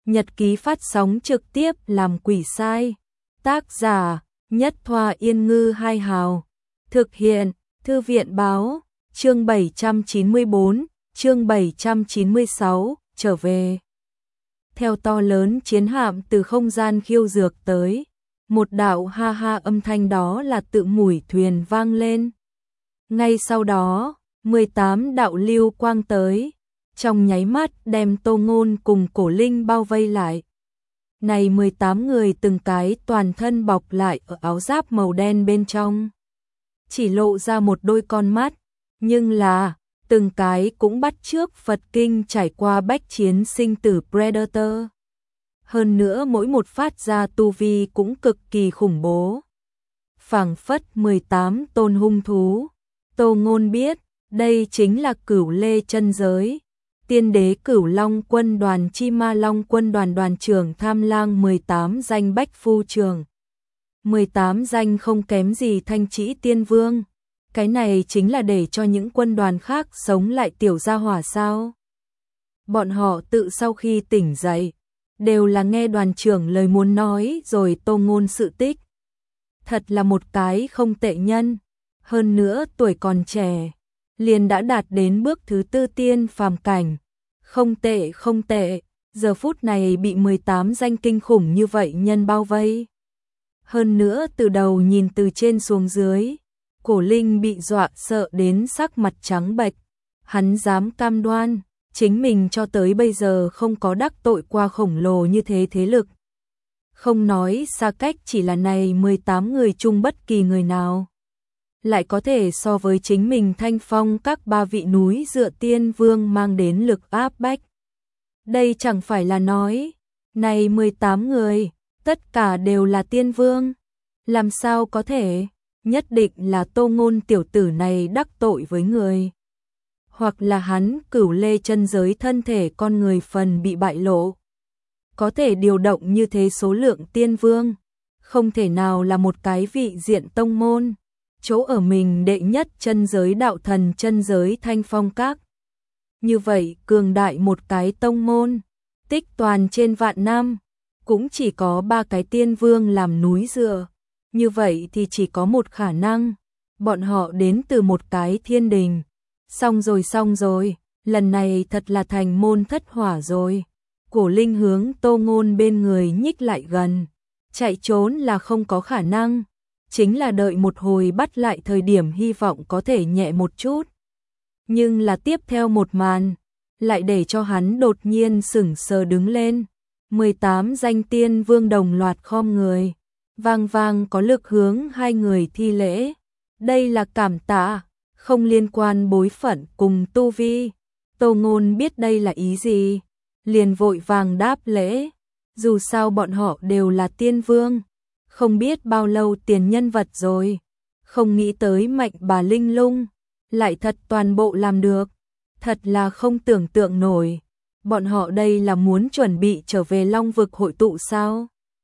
Nhật ký phát sóng trực tiếp làm quỷ sai. Tác giả Nhất Thoa Yên Ngư Hai Hào. Thực hiện Thư viện Báo. Chương 794, chương 796, trở về. Theo to lớn chiến hạm từ không gian khiêu dược tới, một đạo ha ha âm thanh đó là tự mủi thuyền vang lên. Ngay sau đó, 18 đạo lưu quang tới, trong nháy mắt đem Tô Ngôn cùng Cổ Linh bao vây lại. Này 18 người từng cái toàn thân bọc lại ở áo giáp màu đen bên trong, chỉ lộ ra một đôi con mắt, nhưng là từng cái cũng bắt chước Phật kinh trải qua bách chiến sinh tử Predator. Hơn nữa mỗi một phát ra tu vi cũng cực kỳ khủng bố. Phảng phất 18 tôn hung thú. Tô Ngôn biết, đây chính là Cửu Lê chân giới. Tiên đế Cửu Long quân đoàn Chi Ma Long quân đoàn đoàn trưởng Tham Lang 18 danh bách phu trưởng. 18 danh không kém gì Thanh Trĩ Tiên Vương. Cái này chính là để cho những quân đoàn khác sống lại tiểu gia hỏa sao? Bọn họ tự sau khi tỉnh dậy, đều là nghe đoàn trưởng lời muốn nói rồi Tô Ngôn sự tích. Thật là một cái không tệ nhân, hơn nữa tuổi còn trẻ, liền đã đạt đến bước thứ tư tiên phàm cảnh. Không tệ không tệ, giờ phút này bị 18 danh kinh khủng như vậy nhân bao vây. Hơn nữa từ đầu nhìn từ trên xuống dưới, Cổ Linh bị dọa sợ đến sắc mặt trắng bệch. Hắn dám cam đoan, chính mình cho tới bây giờ không có đắc tội qua khổng lồ như thế thế lực. Không nói xa cách, chỉ là này 18 người chung bất kỳ người nào lại có thể so với chính mình Thanh Phong các ba vị núi dựa tiên vương mang đến lực áp bách. Đây chẳng phải là nói, này 18 người, tất cả đều là tiên vương. Làm sao có thể, nhất định là Tô Ngôn tiểu tử này đắc tội với người. Hoặc là hắn Cửu Lê chân giới thân thể con người phần bị bại lộ. Có thể điều động như thế số lượng tiên vương, không thể nào là một cái vị diện tông môn. Chỗ ở mình đệ nhất chân giới đạo thần chân giới Thanh Phong các. Như vậy cường đại một cái tông môn, tích toàn trên vạn năm, cũng chỉ có 3 cái tiên vương làm núi dựa. Như vậy thì chỉ có một khả năng, bọn họ đến từ một cái thiên đình. Xong rồi, lần này thật là thành môn thất hỏa rồi. Cổ Linh hướng Tô Ngôn bên người nhích lại gần, chạy trốn là không có khả năng. Chính là đợi một hồi bắt lại thời điểm hy vọng có thể nhẹ một chút. Nhưng là tiếp theo một màn, lại để cho hắn đột nhiên sững sờ đứng lên. 18 danh tiên vương đồng loạt khom người, vang vang có lực hướng hai người thi lễ. Đây là cảm tạ, không liên quan bối phận cùng tu vi. Tô Ngôn biết đây là ý gì, liền vội vàng đáp lễ. Dù sao bọn họ đều là tiên vương. Không biết bao lâu tiền nhân vật rồi, không nghĩ tới Mạnh Bà Linh Lung lại thật toàn bộ làm được, thật là không tưởng tượng nổi. Bọn họ đây là muốn chuẩn bị trở về Long vực hội tụ sao?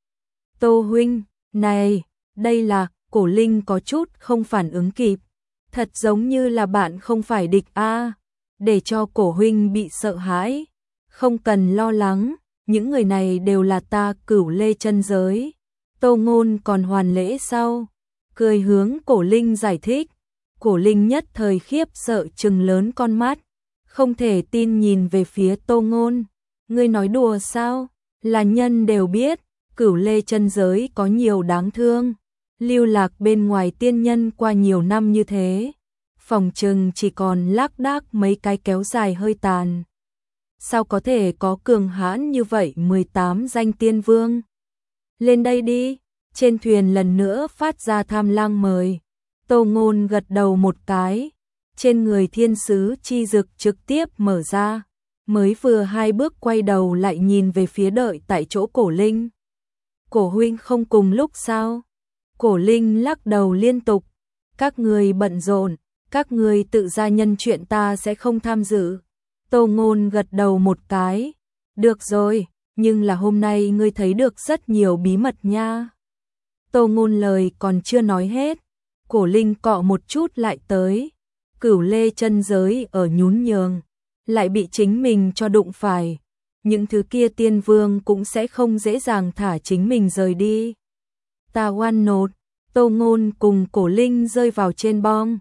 Tô huynh, này, đây là, Cổ Linh có chút không phản ứng kịp, thật giống như là bạn không phải địch a. Để cho Cổ huynh bị sợ hãi, không cần lo lắng, những người này đều là ta Cửu Lê chân giới. Tô Ngôn còn hoàn lễ sau, cười hướng Cổ Linh giải thích. Cổ Linh nhất thời khiếp sợ trừng lớn con mắt, không thể tin nhìn về phía Tô Ngôn. Ngươi nói đùa sao? Là nhân đều biết, Cửu Lê chân giới có nhiều đáng thương, lưu lạc bên ngoài tiên nhân qua nhiều năm như thế, phòng chừng chỉ còn lác đác mấy cái kéo dài hơi tàn. Sao có thể có cường hãn như vậy 18 danh tiên vương? Lên đây đi, trên thuyền lần nữa phát ra Tham Lang mời. Tô Ngôn gật đầu một cái, trên người thiên sứ chi dực trực tiếp mở ra, mới vừa 2 bước quay đầu lại nhìn về phía đợi tại chỗ Cổ Linh. Cổ huynh không cùng lúc sao? Cổ Linh lắc đầu liên tục, các người bận rộn, các người tự gia nhân chuyện ta sẽ không tham dự. Tô Ngôn gật đầu một cái, được rồi. Nhưng là hôm nay ngươi thấy được rất nhiều bí mật nha. Tô Ngôn lời còn chưa nói hết, Cổ Linh cọ một chút lại tới. Cửu Lê chân giới ở nhún nhường, lại bị chính mình cho đụng phải. những thứ kia tiên vương cũng sẽ không dễ dàng thả chính mình rời đi. Ta oan nột, Tô Ngôn cùng Cổ Linh rơi vào trên bong,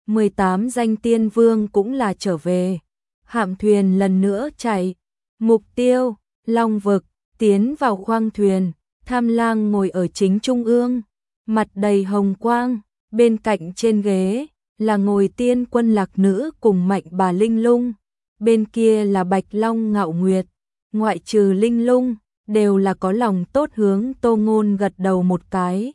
18 danh tiên vương cũng là trở về. Hạm thuyền lần nữa chạy, mục tiêu, Long vực, tiến vào khoang thuyền, Tham Lang ngồi ở chính trung ương, mặt đầy hồng quang, bên cạnh trên ghế là ngồi tiên quân Lạc Nữ cùng Mạnh Bà Linh Lung, bên kia là Bạch Long Ngạo Nguyệt, ngoại trừ Linh Lung, đều là có lòng tốt hướng Tô Ngôn gật đầu một cái.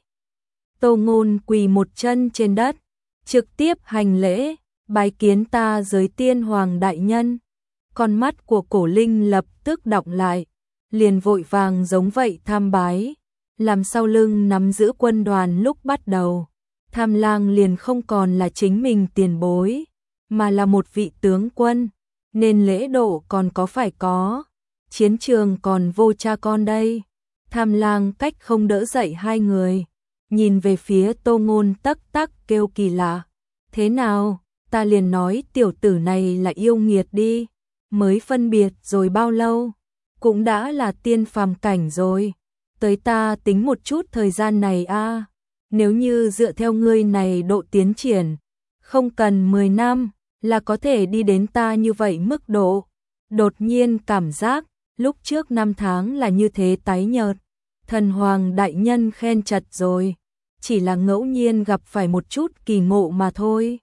Tô Ngôn quỳ một chân trên đất, trực tiếp hành lễ, bái kiến ta giới tiên hoàng đại nhân. Con mắt của Cổ Linh lập tức đọng lại, liền vội vàng giống vậy tham bái, làm sau lưng nắm giữ quân đoàn lúc bắt đầu. Tham Lang liền không còn là chính mình tiền bối, mà là một vị tướng quân, nên lễ độ còn có phải có. Chiến trường còn vô cha con đây. Tham Lang cách không đỡ dậy hai người, nhìn về phía Tô Ngôn tắc tắc kêu kỳ lạ. Thế nào, ta liền nói tiểu tử này là yêu nghiệt đi, mới phân biệt rồi bao lâu, cũng đã là tiên phàm cảnh rồi. Tới ta tính một chút thời gian này a, nếu như dựa theo ngươi này độ tiến triển, không cần 10 năm là có thể đi đến ta như vậy mức độ. Đột nhiên cảm giác lúc trước 5 tháng là như thế tái nhợt. Thần hoàng đại nhân khen chật rồi, chỉ là ngẫu nhiên gặp phải một chút kỳ ngộ mà thôi.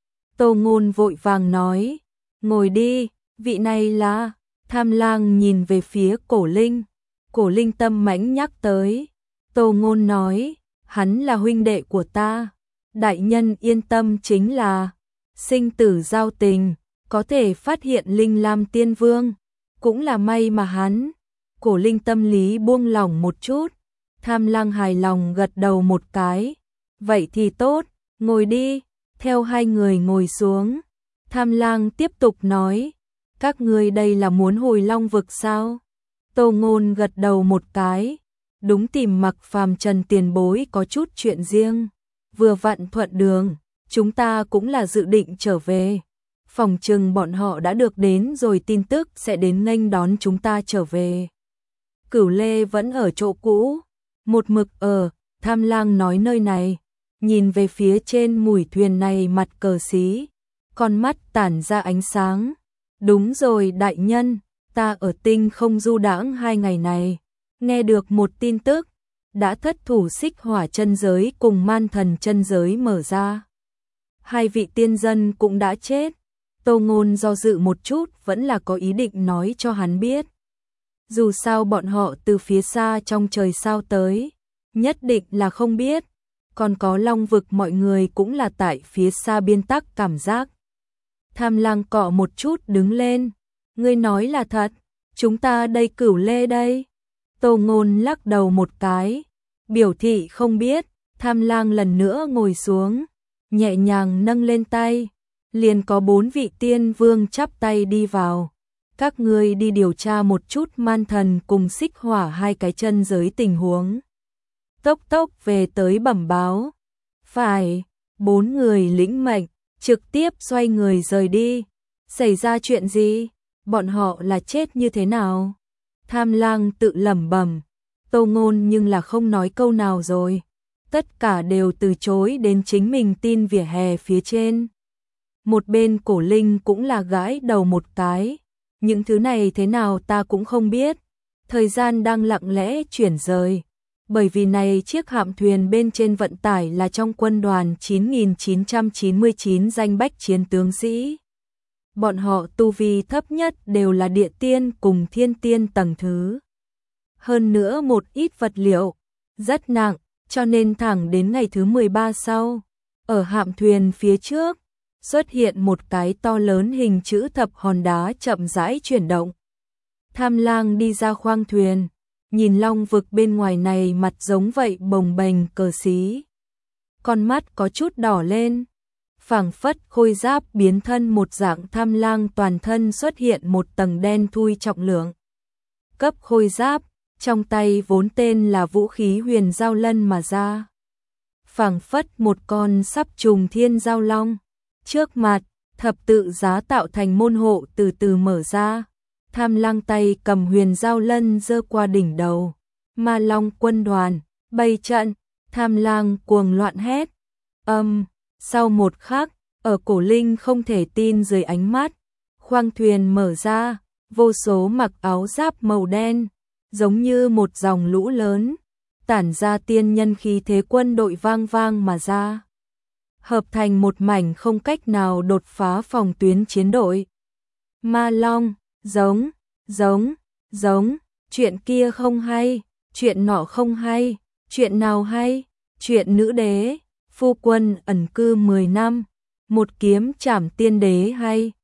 Tô Ngôn vội vàng nói, ngồi đi, vị này là. Tham Lang nhìn về phía Cổ Linh, Cổ Linh tâm mãnh nhắc tới. Tô Ngôn nói, hắn là huynh đệ của ta, đại nhân yên tâm, chính là sinh tử giao tình, có thể phát hiện Linh Lam Tiên Vương, cũng là may mà hắn. Cổ Linh tâm lý buông lỏng một chút, Tham Lang hài lòng gật đầu một cái. Vậy thì tốt, ngồi đi, theo hai người ngồi xuống. Tham Lang tiếp tục nói, các ngươi đây là muốn hồi Long vực sao? Tô Ngôn gật đầu một cái, đúng, tìm Mặc Phàm Trần tiền bối có chút chuyện riêng, vừa vặn thuận đường, chúng ta cũng là dự định trở về. Phòng chừng bọn họ đã được đến rồi tin tức sẽ đến nghênh đón chúng ta trở về. Cửu Lê vẫn ở chỗ cũ, một mực ở. Tham Lang nói nơi này, nhìn về phía trên mùi thuyền này mặt cờ xí, con mắt tản ra ánh sáng. Đúng rồi đại nhân, ta ở tinh không du đãng 2 ngày này, nghe được một tin tức, đã thất thủ xích hỏa chân giới cùng man thần chân giới mở ra. 2 vị tiên dân cũng đã chết. Tô Ngôn do dự một chút vẫn là có ý định nói cho hắn biết. Dù sao bọn họ từ phía xa trong trời sao tới, nhất định là không biết. Còn có Long vực mọi người cũng là tại phía xa biên tắc cảm giác. Tham Lang cọ một chút đứng lên. Ngươi nói là thật, chúng ta đây Cửu Lê đây. Tô Ngôn lắc đầu một cái, biểu thị không biết. Tham Lang lần nữa ngồi xuống, nhẹ nhàng nâng lên tay. Liền có 4 vị tiên vương chắp tay đi vào. Các ngươi đi điều tra một chút man thần cùng xích hỏa 2 cái chân giới tình huống. Tốc tốc về tới bẩm báo. Phải, 4 người lĩnh mệnh, trực tiếp xoay người rời đi. Xảy ra chuyện gì? Bọn họ là chết như thế nào? Tham Lang tự lẩm bẩm. Tô Ngôn nhưng là không nói câu nào rồi. Tất cả đều từ chối đến chính mình tin vỉa hè phía trên. Một bên Cổ Linh cũng là gãi đầu một cái. Những thứ này thế nào ta cũng không biết. Thời gian đang lặng lẽ chuyển rời. Bởi vì này chiếc hạm thuyền bên trên vận tải là trong quân đoàn 9999 danh bách chiến tướng sĩ. Bọn họ tu vi thấp nhất đều là địa tiên cùng thiên tiên tầng thứ. Hơn nữa một ít vật liệu rất nặng, cho nên thẳng đến ngày thứ 13 sau, ở hạm thuyền phía trước xuất hiện một cái to lớn hình chữ thập hòn đá chậm rãi chuyển động. Tham Lang đi ra khoang thuyền, nhìn Long vực bên ngoài này mặt giống vậy bồng bềnh cờ xí. Con mắt có chút đỏ lên, phảng phất khôi giáp biến thân một dạng. Tham Lang toàn thân xuất hiện một tầng đen thui trọng lượng. Cấp khôi giáp, trong tay vốn tên là vũ khí huyền giao lân mà ra. Phảng phất một con sắp trùng thiên giao long. Trước mặt, thập tự giá tạo thành môn hộ từ từ mở ra. Tham Lang tay cầm huyền giao lân giơ qua đỉnh đầu. Ma Long quân đoàn, bày trận, Tham Lang cuồng loạn hét. Sau một khắc, ở Cổ Linh không thể tin dưới ánh mắt, khoang thuyền mở ra, vô số mặc áo giáp màu đen, giống như một dòng lũ lớn, tản ra tiên nhân khí thế quân đội vang vang mà ra, hợp thành một mảnh không cách nào đột phá phòng tuyến chiến đội. Ma Long, giống, chuyện kia không hay, chuyện nọ không hay, chuyện nào hay, chuyện nữ đế, phu quân ẩn cư 10 năm, một kiếm trảm tiên đế hay.